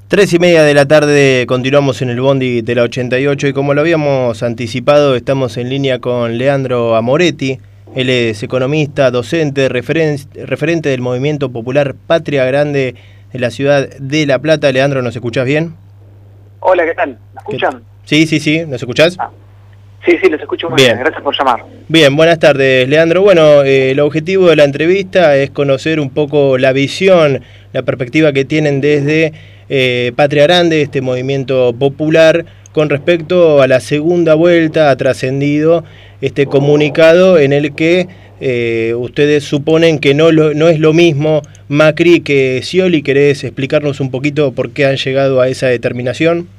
3:30 de la tarde continuamos en el Bondi de la 88 y como lo habíamos anticipado estamos en línea con Leandro Amoretti. Él es economista, docente, referente del Movimiento Popular Patria Grande de la ciudad de La Plata. Leandro, ¿nos escuchás bien? Hola, ¿qué tal? ¿Me escuchan? Sí, ¿nos escuchás? Sí, les escucho muy bien, gracias por llamar. Bien, buenas tardes, Leandro. Bueno, el objetivo de la entrevista es conocer un poco la visión, la perspectiva que tienen desde Patria Grande, este movimiento popular, con respecto a la segunda vuelta. Ha trascendido este comunicado en el que ustedes suponen que no es lo mismo Macri que Scioli. ¿Querés explicarnos un poquito por qué han llegado a esa determinación?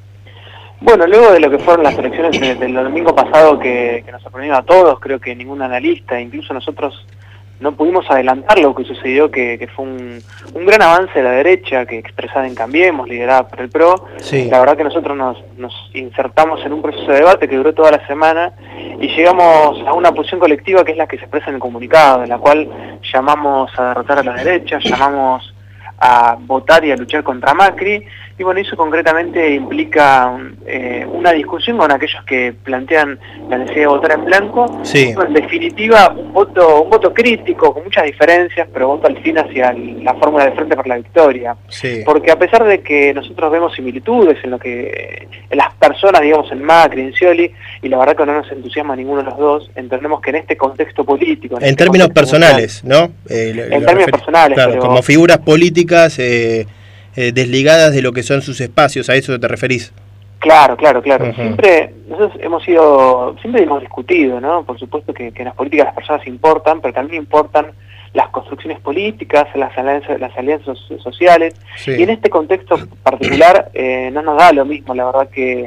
Bueno, luego de lo que fueron las elecciones del domingo pasado que nos sorprendieron a todos, creo que ningún analista, incluso nosotros, no pudimos adelantar lo que sucedió, que fue un gran avance de la derecha, que expresada en Cambiemos, liderada por el PRO. Sí. La verdad que nosotros nos insertamos en un proceso de debate que duró toda la semana y llegamos a una posición colectiva que es la que se expresa en el comunicado, en la cual llamamos a derrotar a la derecha, llamamos a votar y a luchar contra Macri, y bueno, eso concretamente implica una discusión con aquellos que plantean la necesidad de votar en blanco. Sí. En definitiva, un voto crítico, con muchas diferencias, pero voto al fin hacia la fórmula de Frente por la Victoria. Sí. Porque a pesar de que nosotros vemos similitudes en las personas, digamos, en Macri, en Scioli, y la verdad que no nos entusiasma ninguno de los dos, entendemos que en este contexto político... En términos personales, ¿no? En términos personales, claro, pero como figuras políticas desligadas de lo que son sus espacios, ¿a eso te referís? Claro. Nosotros siempre hemos discutido, ¿no? Por supuesto que en las políticas las personas importan, pero también importan las construcciones políticas, las alianzas sociales, sí. Y en este contexto particular no nos da lo mismo. La verdad que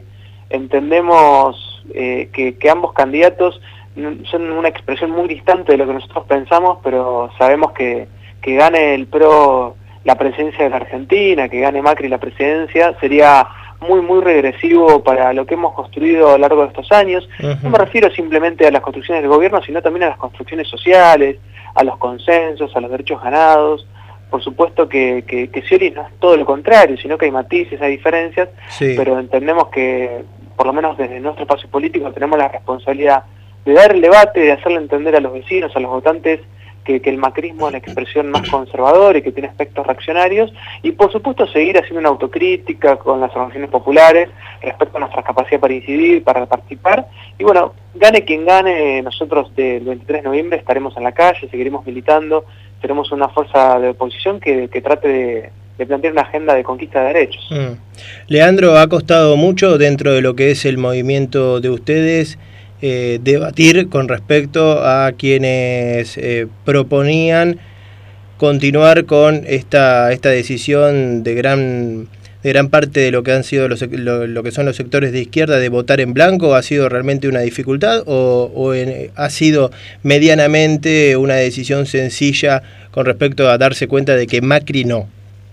entendemos que ambos candidatos son una expresión muy distante de lo que nosotros pensamos, pero sabemos que gane el PRO la presidencia de la Argentina, que gane Macri la presidencia, sería muy regresivo para lo que hemos construido a lo largo de estos años. No me refiero simplemente a las construcciones del gobierno, sino también a las construcciones sociales, a los consensos, a los derechos ganados. Por supuesto que Scioli no es todo lo contrario, sino que hay matices, hay diferencias, sí. Pero entendemos que, por lo menos desde nuestro espacio político, tenemos la responsabilidad de dar el debate, de hacerle entender a los vecinos, a los votantes, que el macrismo es la expresión más conservadora y que tiene aspectos reaccionarios, y por supuesto seguir haciendo una autocrítica con las organizaciones populares respecto a nuestra capacidad para incidir, para participar, y bueno, gane quien gane, nosotros del 23 de noviembre estaremos en la calle, seguiremos militando, tenemos una fuerza de oposición que trate de plantear una agenda de conquista de derechos. Leandro, ha costado mucho dentro de lo que es el movimiento de ustedes debatir con respecto a quienes proponían continuar con esta decisión de gran parte de lo que han sido lo que son los sectores de izquierda de votar en blanco. ¿Ha sido realmente una dificultad o ha sido medianamente una decisión sencilla con respecto a darse cuenta de que Macri no?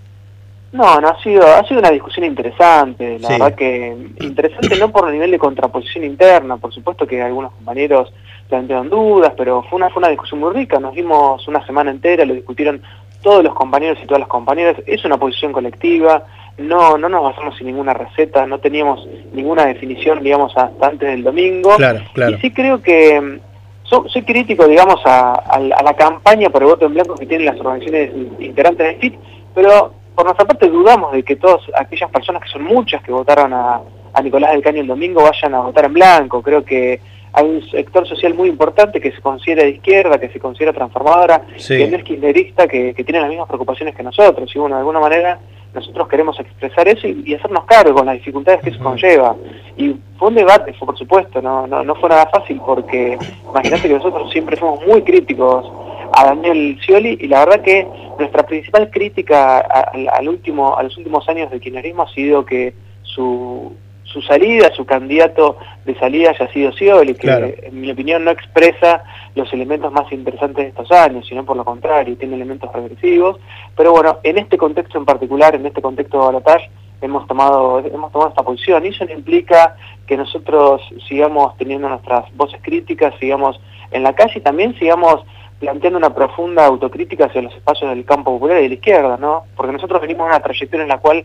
No, ha sido una discusión interesante, la verdad que interesante no por el nivel de contraposición interna, por supuesto que algunos compañeros plantearon dudas, pero fue una discusión muy rica, nos dimos una semana entera, lo discutieron todos los compañeros y todas las compañeras, es una posición colectiva, no nos basamos en ninguna receta, no teníamos ninguna definición, digamos, hasta antes del domingo, claro. Y sí creo que soy crítico, digamos, a la campaña por el voto en blanco que tienen las organizaciones integrantes del FIT, pero por nuestra parte dudamos de que todas aquellas personas, que son muchas, que votaron a Nicolás del Caño el domingo, vayan a votar en blanco. Creo que hay un sector social muy importante que se considera de izquierda, que se considera transformadora, sí. Que no es kirchnerista, que tiene las mismas preocupaciones que nosotros. Y bueno, de alguna manera nosotros queremos expresar eso y hacernos cargo con las dificultades que eso conlleva. Y fue un debate, por supuesto, no fue nada fácil, porque imagínate que nosotros siempre fuimos muy críticos a Daniel Scioli, y la verdad que nuestra principal crítica a los últimos años del kirchnerismo ha sido que su salida, su candidato de salida haya sido Scioli, que claro. En mi opinión no expresa los elementos más interesantes de estos años, sino por lo contrario, tiene elementos regresivos. Pero bueno, en este contexto en particular, en este contexto de balotaje, hemos tomado esta posición, y eso no implica que nosotros sigamos teniendo nuestras voces críticas, sigamos en la calle y también sigamos planteando una profunda autocrítica hacia los espacios del campo popular y de la izquierda, ¿no? Porque nosotros venimos de una trayectoria en la cual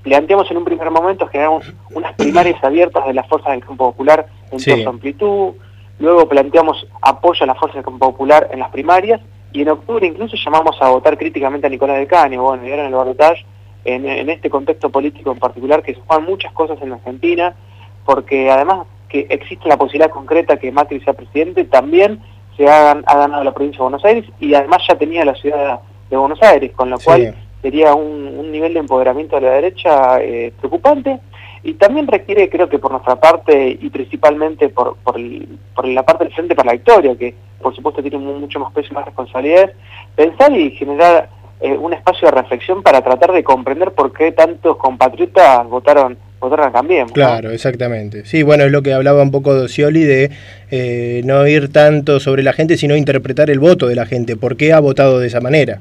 planteamos en un primer momento generar unas primarias abiertas de las fuerzas del campo popular en toda su amplitud, luego planteamos apoyo a las fuerzas del campo popular en las primarias, y en octubre incluso llamamos a votar críticamente a Nicolás del Caño. Bueno, y ahora en el balotaje, en este contexto político en particular, que se juegan muchas cosas en Argentina, porque además que existe la posibilidad concreta que Macri sea presidente, también ha ganado la provincia de Buenos Aires, y además ya tenía la ciudad de Buenos Aires, con lo cual sería un nivel de empoderamiento de la derecha preocupante, y también requiere, creo que por nuestra parte, y principalmente por la parte del Frente para la Victoria, que por supuesto tiene mucho más peso y más responsabilidades, pensar y generar un espacio de reflexión para tratar de comprender por qué tantos compatriotas votaron a Cambiemos, ¿no? Claro, exactamente. Sí, bueno, es lo que hablaba un poco de Scioli, de no ir tanto sobre la gente, sino interpretar el voto de la gente. ¿Por qué ha votado de esa manera?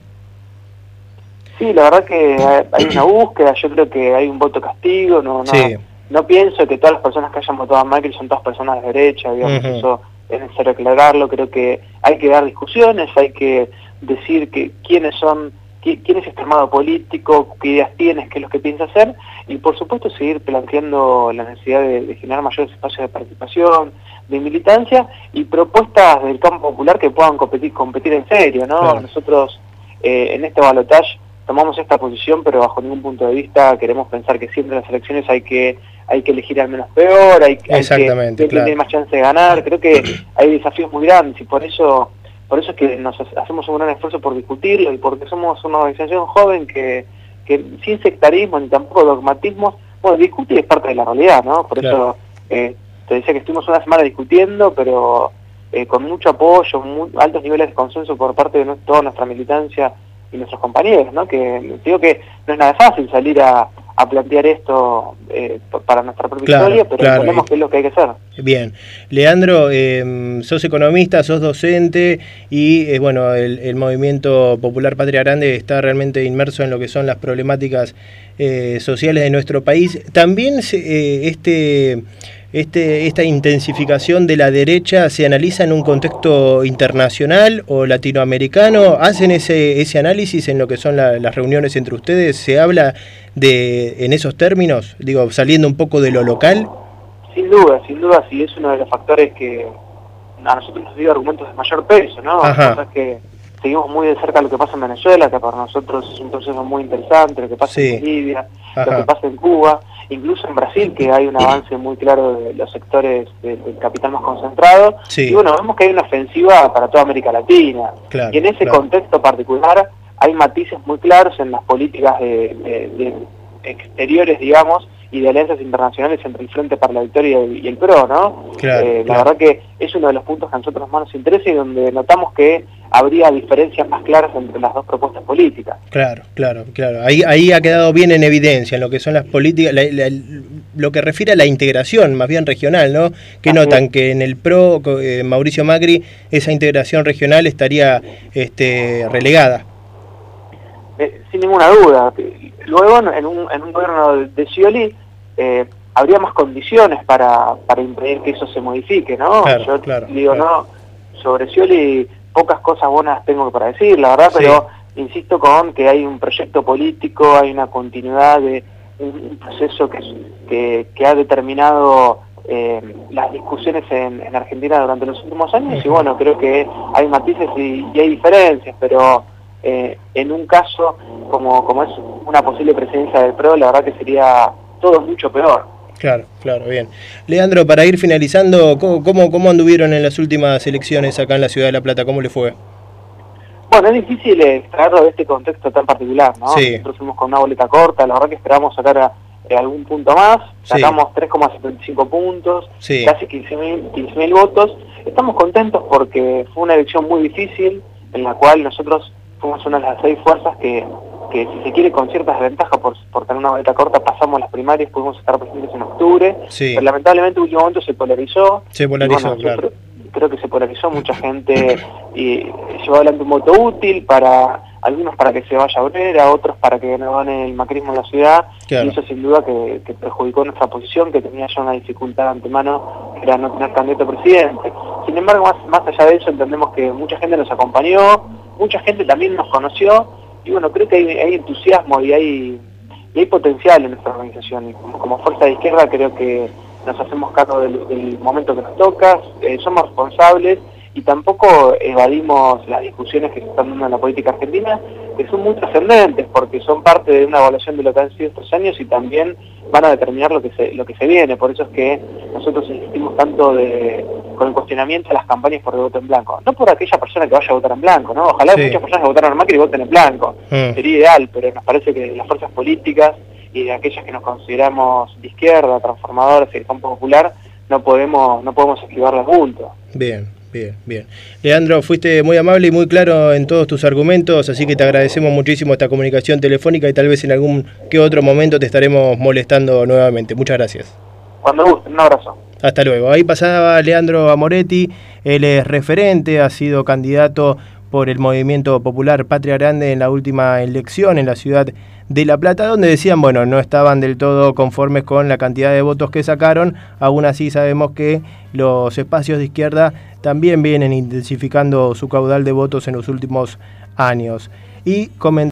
Sí, la verdad que hay una búsqueda, yo creo que hay un voto castigo, no pienso que todas las personas que hayan votado a Macri son todas personas de derecha, digamos, eso es necesario aclararlo. Creo que hay que dar discusiones, hay que decir que quién es este armado político, qué ideas tienes, qué es lo que piensa hacer, y por supuesto seguir planteando la necesidad de generar mayores espacios de participación, de militancia y propuestas del campo popular que puedan competir en serio, ¿no? Claro. Nosotros en este balotaje tomamos esta posición, pero bajo ningún punto de vista queremos pensar que siempre en las elecciones hay que elegir al menos peor, hay que tener más chance de ganar. Creo que hay desafíos muy grandes, y por eso es que nos hacemos un gran esfuerzo por discutirlo, y porque somos una organización joven que sin sectarismo ni tampoco dogmatismos, bueno, discute y es parte de la realidad, ¿no? Por eso te decía que estuvimos una semana discutiendo, pero con mucho apoyo, altos niveles de consenso por parte de toda nuestra militancia y nuestros compañeros, ¿no? Que digo que no es nada fácil salir a plantear esto para nuestra propia historia, pero entendemos que es lo que hay que hacer. Bien. Leandro, sos economista, sos docente, y bueno, el Movimiento Popular Patria Grande está realmente inmerso en lo que son las problemáticas sociales de nuestro país. También esta intensificación de la derecha se analiza en un contexto internacional o latinoamericano. ¿Hacen ese análisis en lo que son las reuniones entre ustedes? ¿Se habla en esos términos, digo, saliendo un poco de lo local? Sin duda, sí, es uno de los factores que a nosotros nos dio argumentos de mayor peso, ¿no? Cosas que seguimos muy de cerca lo que pasa en Venezuela, que para nosotros es un proceso muy interesante, lo que pasa en Bolivia, lo que pasa en Cuba, incluso en Brasil, que hay un avance muy claro de los sectores del capital más concentrado, y bueno, vemos que hay una ofensiva para toda América Latina, y en ese contexto particular hay matices muy claros en las políticas de exteriores, digamos, y de alianzas internacionales entre el Frente para la Victoria y el PRO, ¿no? La verdad que es uno de los puntos que a nosotros más nos interesa y donde notamos que habría diferencias más claras entre las dos propuestas políticas. Claro. Ahí ha quedado bien en evidencia en lo que son las políticas, lo que refiere a la integración más bien regional, ¿no? Que notan que en el PRO, Mauricio Macri, esa integración regional estaría relegada. Sin ninguna duda. Luego, en un gobierno de Scioli, habría más condiciones para impedir que eso se modifique, ¿no? No, sobre Scioli pocas cosas buenas tengo para decir, la verdad, pero insisto con que hay un proyecto político, hay una continuidad de un proceso que ha determinado las discusiones en Argentina durante los últimos años, y bueno, creo que hay matices y hay diferencias, pero en un caso como es una posible presidencia del PRO, la verdad que sería todo mucho peor. Claro, bien. Leandro, para ir finalizando, ¿cómo anduvieron en las últimas elecciones acá en la Ciudad de La Plata? ¿Cómo le fue? Bueno, es difícil extraerlo de este contexto tan particular, ¿no? Nosotros fuimos con una boleta corta, la verdad que esperamos sacar algún punto más, sacamos 3,75 puntos, casi 15.000 votos. Estamos contentos porque fue una elección muy difícil, en la cual nosotros fuimos una de las 6 fuerzas que si se quiere con ciertas desventajas por tener una boleta corta, pasamos las primarias, pudimos estar presentes en octubre, pero lamentablemente en último momento se polarizó. Claro. Creo que se polarizó, mucha gente y llevó adelante un voto útil, algunos para que se vaya a Obrera, otros para que no gane el macrismo en la ciudad, y eso sin duda que perjudicó nuestra posición, que tenía ya una dificultad de antemano, que era no tener candidato a presidente. Sin embargo, más allá de eso, entendemos que mucha gente nos acompañó, mucha gente también nos conoció, y bueno, creo que hay entusiasmo y hay y hay potencial en nuestra organización, y como fuerza de izquierda creo que nos hacemos cargo del momento que nos toca, somos responsables y tampoco evadimos las discusiones que se están dando en la política argentina, que son muy trascendentes porque son parte de una evaluación de lo que han sido estos años y también van a determinar lo que se viene. Por eso es que nosotros insistimos tanto con el cuestionamiento a las campañas por el voto en blanco. No por aquella persona que vaya a votar en blanco, ¿no? Ojalá muchas personas que votaron en Macri voten en blanco. Sería ideal, pero nos parece que las fuerzas políticas y de aquellas que nos consideramos de izquierda, transformadoras y del campo popular, no podemos esquivar la multa. Bien. Bien. Leandro, fuiste muy amable y muy claro en todos tus argumentos, así que te agradecemos muchísimo esta comunicación telefónica y tal vez en algún que otro momento te estaremos molestando nuevamente. Muchas gracias. Cuando guste, un abrazo. Hasta luego. Ahí pasaba Leandro Amoretti, él es referente, ha sido candidato por el Movimiento Popular Patria Grande en la última elección en la ciudad de La Plata, donde decían, bueno, no estaban del todo conformes con la cantidad de votos que sacaron. Aún así sabemos que los espacios de izquierda también vienen intensificando su caudal de votos en los últimos años. Y